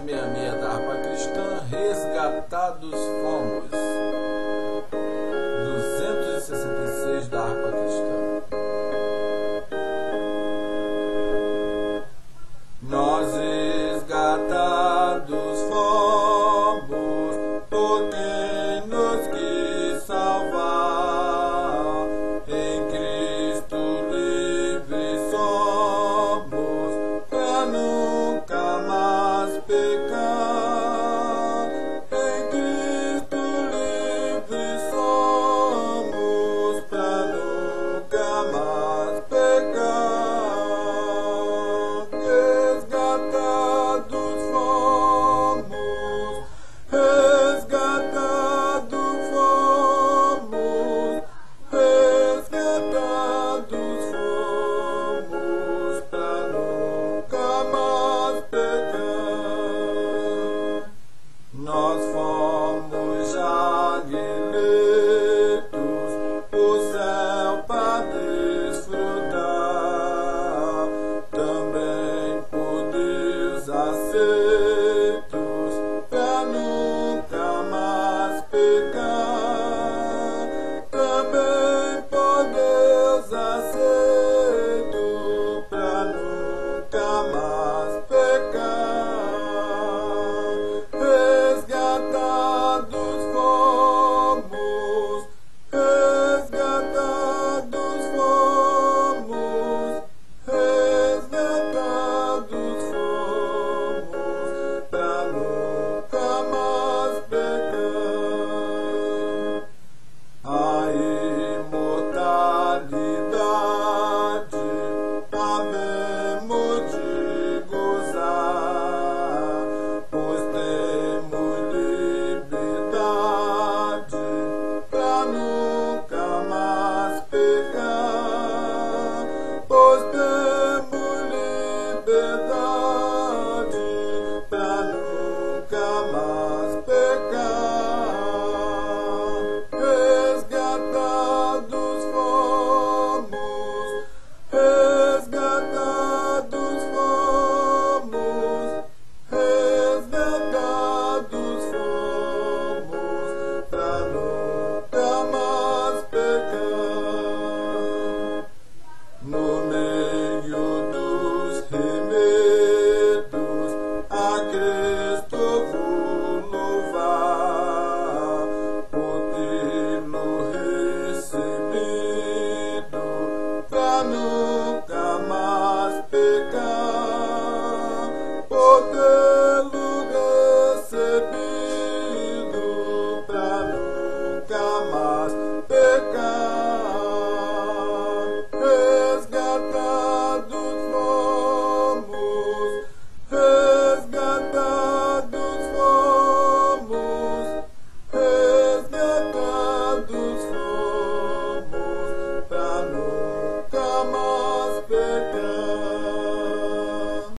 366 da harpa cristã, resgatados fomos. 266 da harpa cristã. Nós resgatados fomos por quem nos quis salvar. Em Cristo livres somos pra nunca mais pecar. Em Cristo livres somos pra nunca mais pecar. Resgatados fomos, resgatados fomos, resgatados fomos pra nunca mais pecar. Nós fomos já eleitos, o céu para desfrutar, também por Deus aceitos, pra nunca mais pecar. Também por Deus aceito, pra nunca mais pecar. Resgatados fomos, resgatados fomos, resgatados fomos, pra nunca mais pecar. A imortalidade havemos de gozar, pois temos liberdade pra nunca mais pecar. Pois temos liberdade pra nunca mais pecar. Resgatados fomos, resgatados fomos, resgatados fomos, pra nunca mais pecar. No meio dos remédios, a Cristo vou louvar, por tê-lo recebido, pra nunca mais pecar. Por